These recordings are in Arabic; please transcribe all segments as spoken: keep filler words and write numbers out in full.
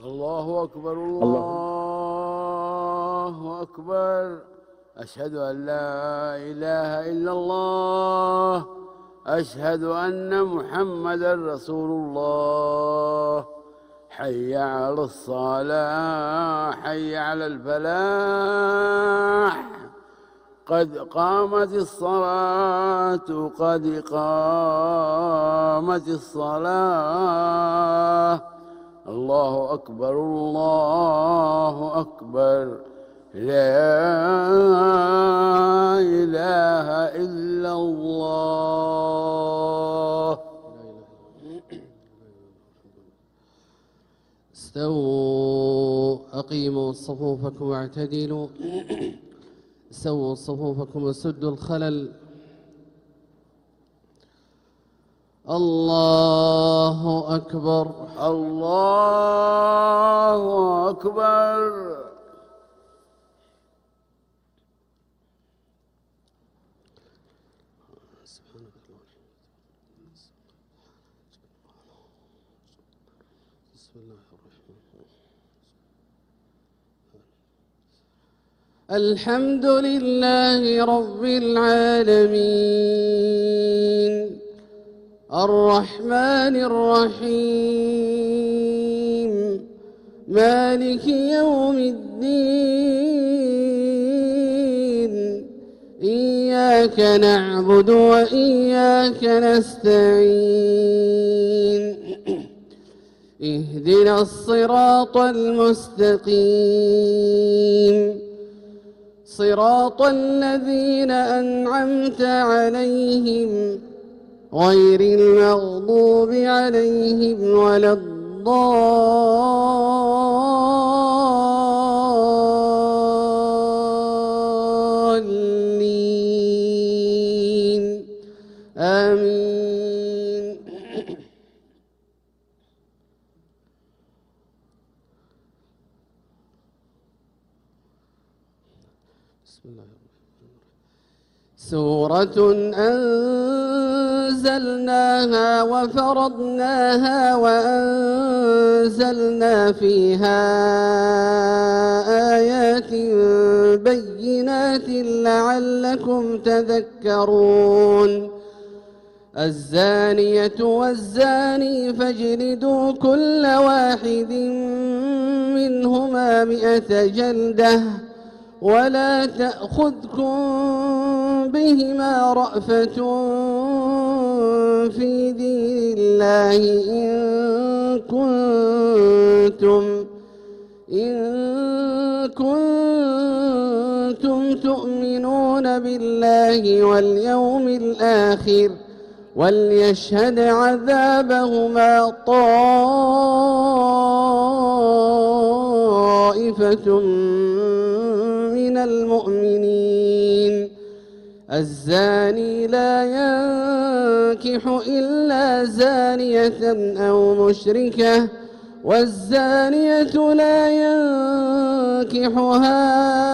الله أكبر الله الله أكبر. أشهد أن لا إله إلا الله. أشهد أن محمدا رسول الله. حي على الصلاة، حي على الفلاح. قد قامت الصلاة، قد قامت الصلاة. الله أكبر الله أكبر. لا إله إلا الله. استووا أقيموا صفوفكم واعتدلوا. سووا صفوفكم وسدوا الخلل. الله أكبر الله أكبر. الحمد لله رب العالمين الرحمن الرحيم مالك يوم الدين. إياك نعبد وإياك نستعين. اهدنا الصراط المستقيم صراط الذين أنعمت عليهم غير المغضوب عليهم ولا الضالين. آمين. بسم الله سورة أنزلناها وفرضناها وأنزلنا فيها آيات بينات لعلكم تذكرون. الزانية والزاني فاجلدوا كل واحد منهما مئة جلدة ولا تأخذكم بهما رأفة في دين الله إن كنتم إن كنتم تؤمنون بالله واليوم الآخر. وليشهد عذابهما طائفة من المؤمنين. الزاني لا ينكح إلا زانية أو مشركة والزانية لا ينكحها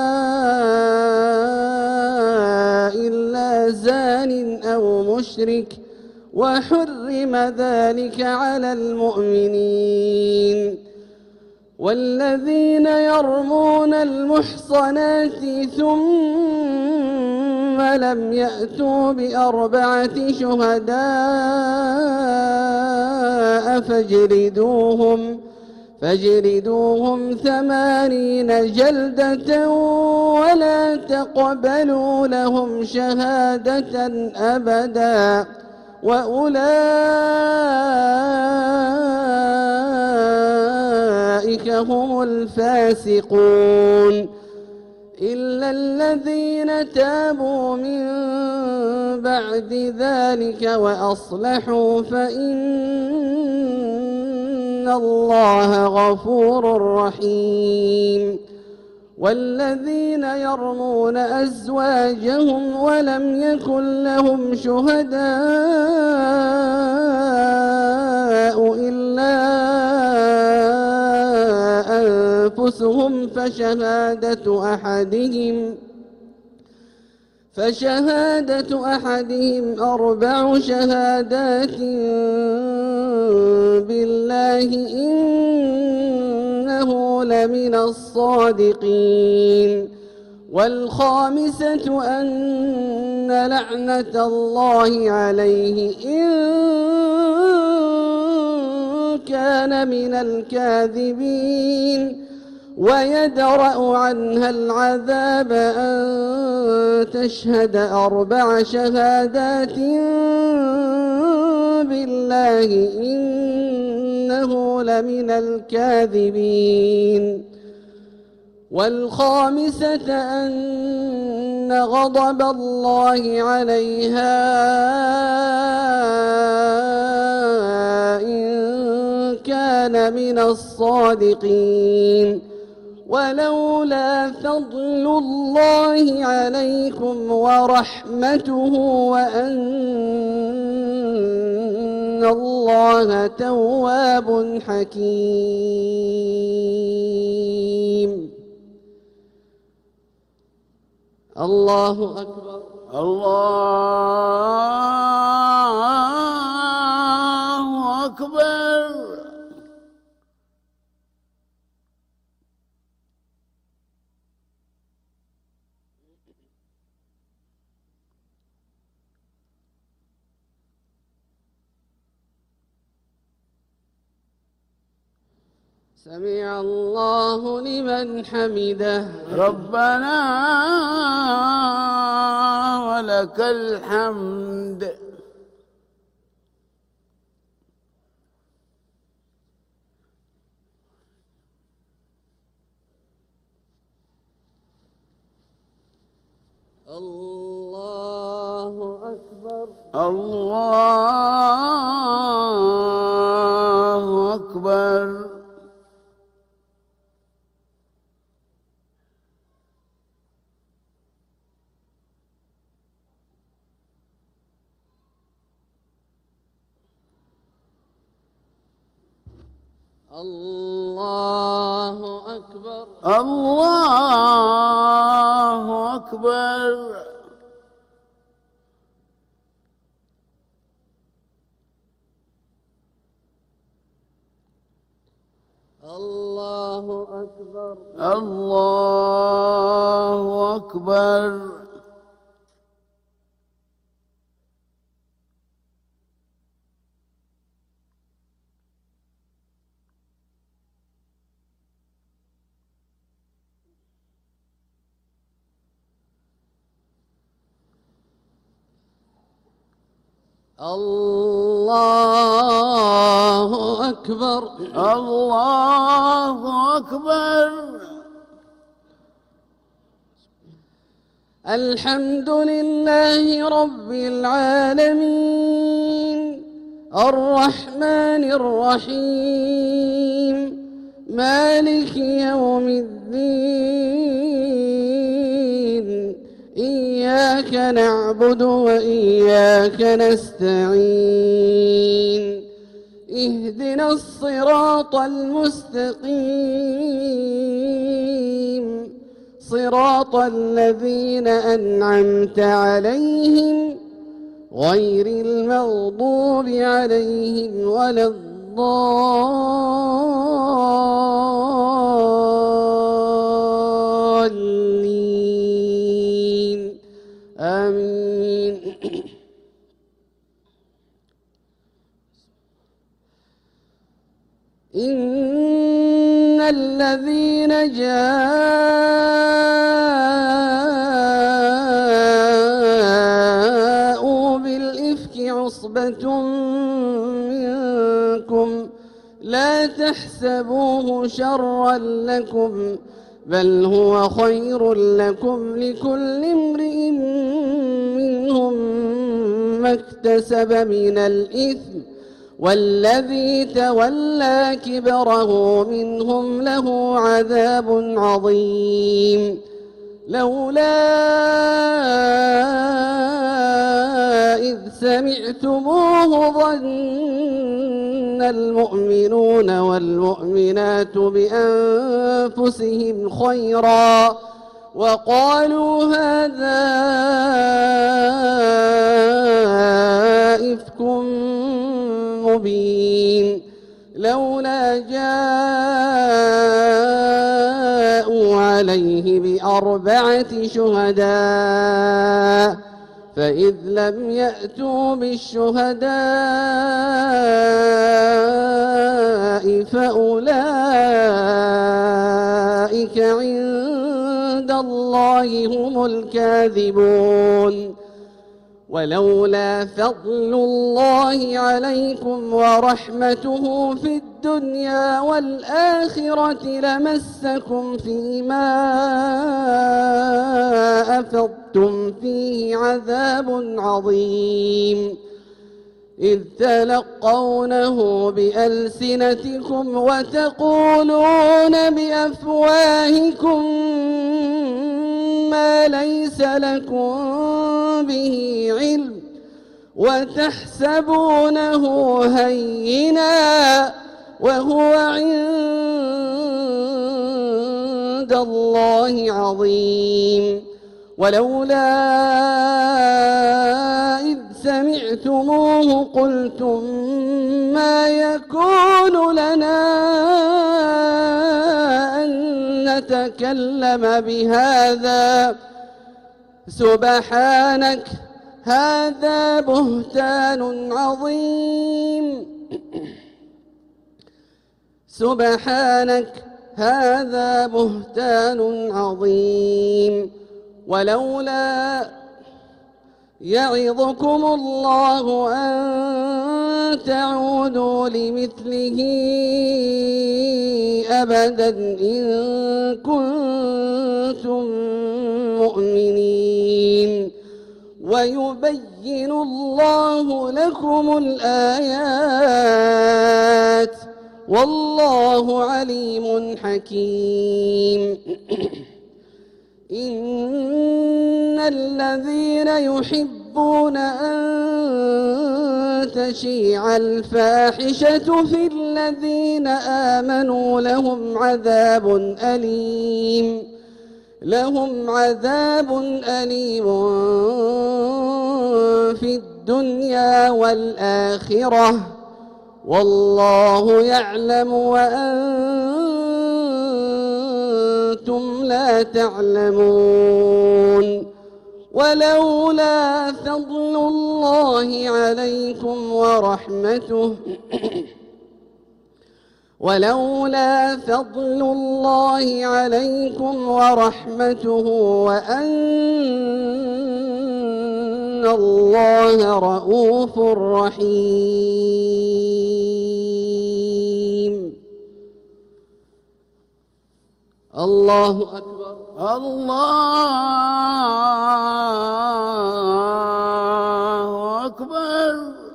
إلا زان أو مشرك وحرم ذلك على المؤمنين. والذين يرمون المحصنات ثم لم يأتوا بأربعة شهداء فاجلدوهم فاجلدوهم ثمانين جلدة ولا تقبلوا لهم شهادة أبدا وأولئك هم الفاسقون. إلا الذين تابوا من بعد ذلك وأصلحوا فإن الله غفور رحيم. والذين يرمون أزواجهم ولم يكن لهم شهداء إلا أنفسهم فشهادة أحدهم فشهادة أحدهم أربع شهادات بالله إن لمن الصادقين. والخامسة أن لعنة الله عليه إن كان من الكاذبين. ويدرأ عنها العذاب أن تشهد أربع شهادات بالله إنه لمن الكاذبين. والخامسة أن غضب الله عليها إن كان من الصادقين. ولولا فضل الله عليكم ورحمته وأن الله تواب حكيم. الله أكبر. الله أكبر. سمع الله لمن حمده. ربنا ولك الحمد. الله أكبر. الله أكبر. الله أكبر. الله أكبر. الله أكبر. الله أكبر. الله أكبر. الله أكبر. الحمد لله رب العالمين الرحمن الرحيم مالك يوم الدين. إياك نعبد وإياك نستعين. اهدنا الصراط المستقيم صراط الذين أنعمت عليهم غير المغضوب عليهم ولا الضالين. آمين. إن الذين جاءوا بالإفك عصبة منكم لا تحسبوه شرا لكم بل هو خير لكم لكل امرئ منهم ما اكتسب من الإثم والذي تولى كبره منهم له عذاب عظيم. لولا إذ سمعتموه ظن المؤمنون والمؤمنات بأنفسهم خيرا وقالوا هذا إفك مبين. لولا جاء عليه بأربعة شهداء فإذ لم يأتوا بالشهداء فأولئك عند الله هم الكاذبون. ولولا فضل الله عليكم ورحمته في الدنيا والآخرة لمسكم فيما أفضتم فيه عذاب عظيم إذ تلقونه بألسنتكم وتقولون بأفواهكم ما ليس لكم به علم وتحسبونه هينا وهو عند الله عظيم. ولولا إذ سمعتموه قلتم ما يكون لنا أن نتكلم بهذا سبحانك هذا بهتان عظيم سبحانك هذا بهتان عظيم. ولولا يعظكم الله أن تعودوا لمثله أبدا إن كنتم مؤمنين ويبين الله لكم الآيات والله عليم حكيم. إن الذين يحبون أن تشيع الفاحشة في الذين آمنوا لهم عذاب أليم لهم عذاب أليم في الدنيا والآخرة والله يعلم وأنتم لا تعلمون. ولولا فضل الله عليكم ورحمته ولولا فضل الله عليكم ورحمته وأن الله رؤوف رحيم. الله أكبر. الله أكبر.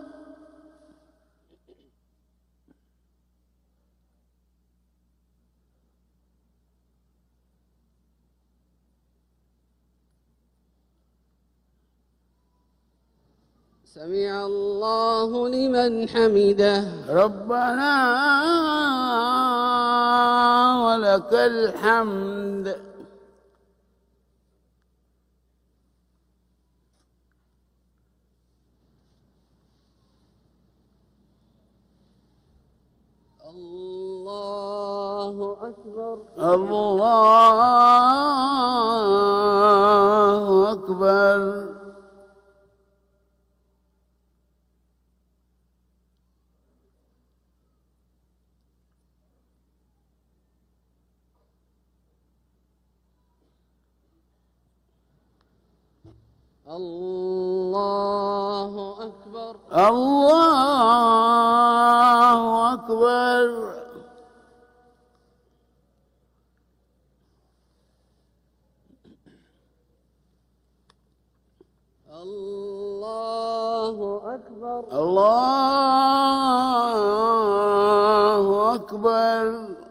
سمع الله لمن حمده. ربنا ولك الحمد. الله أكبر. الله أكبر. الله أكبر. الله أكبر. الله أكبر. الله أكبر.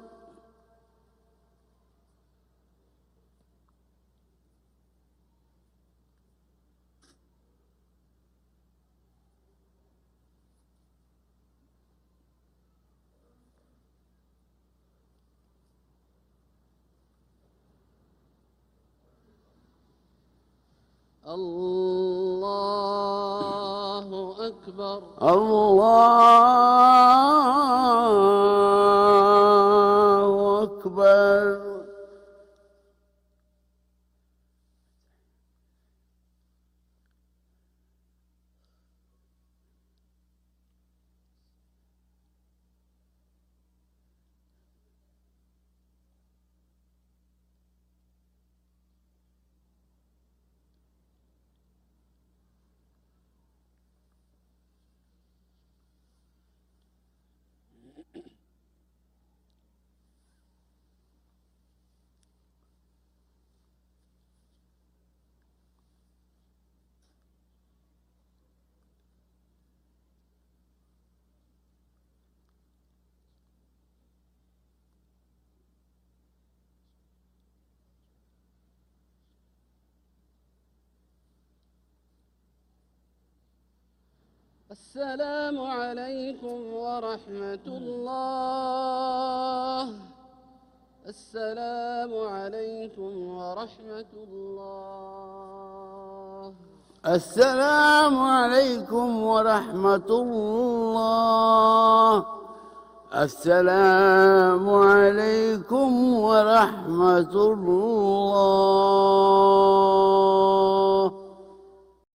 الله أكبر. الله أكبر. السلام عليكم ورحمة الله. السلام عليكم ورحمة الله. السلام عليكم ورحمة الله. السلام عليكم ورحمة الله.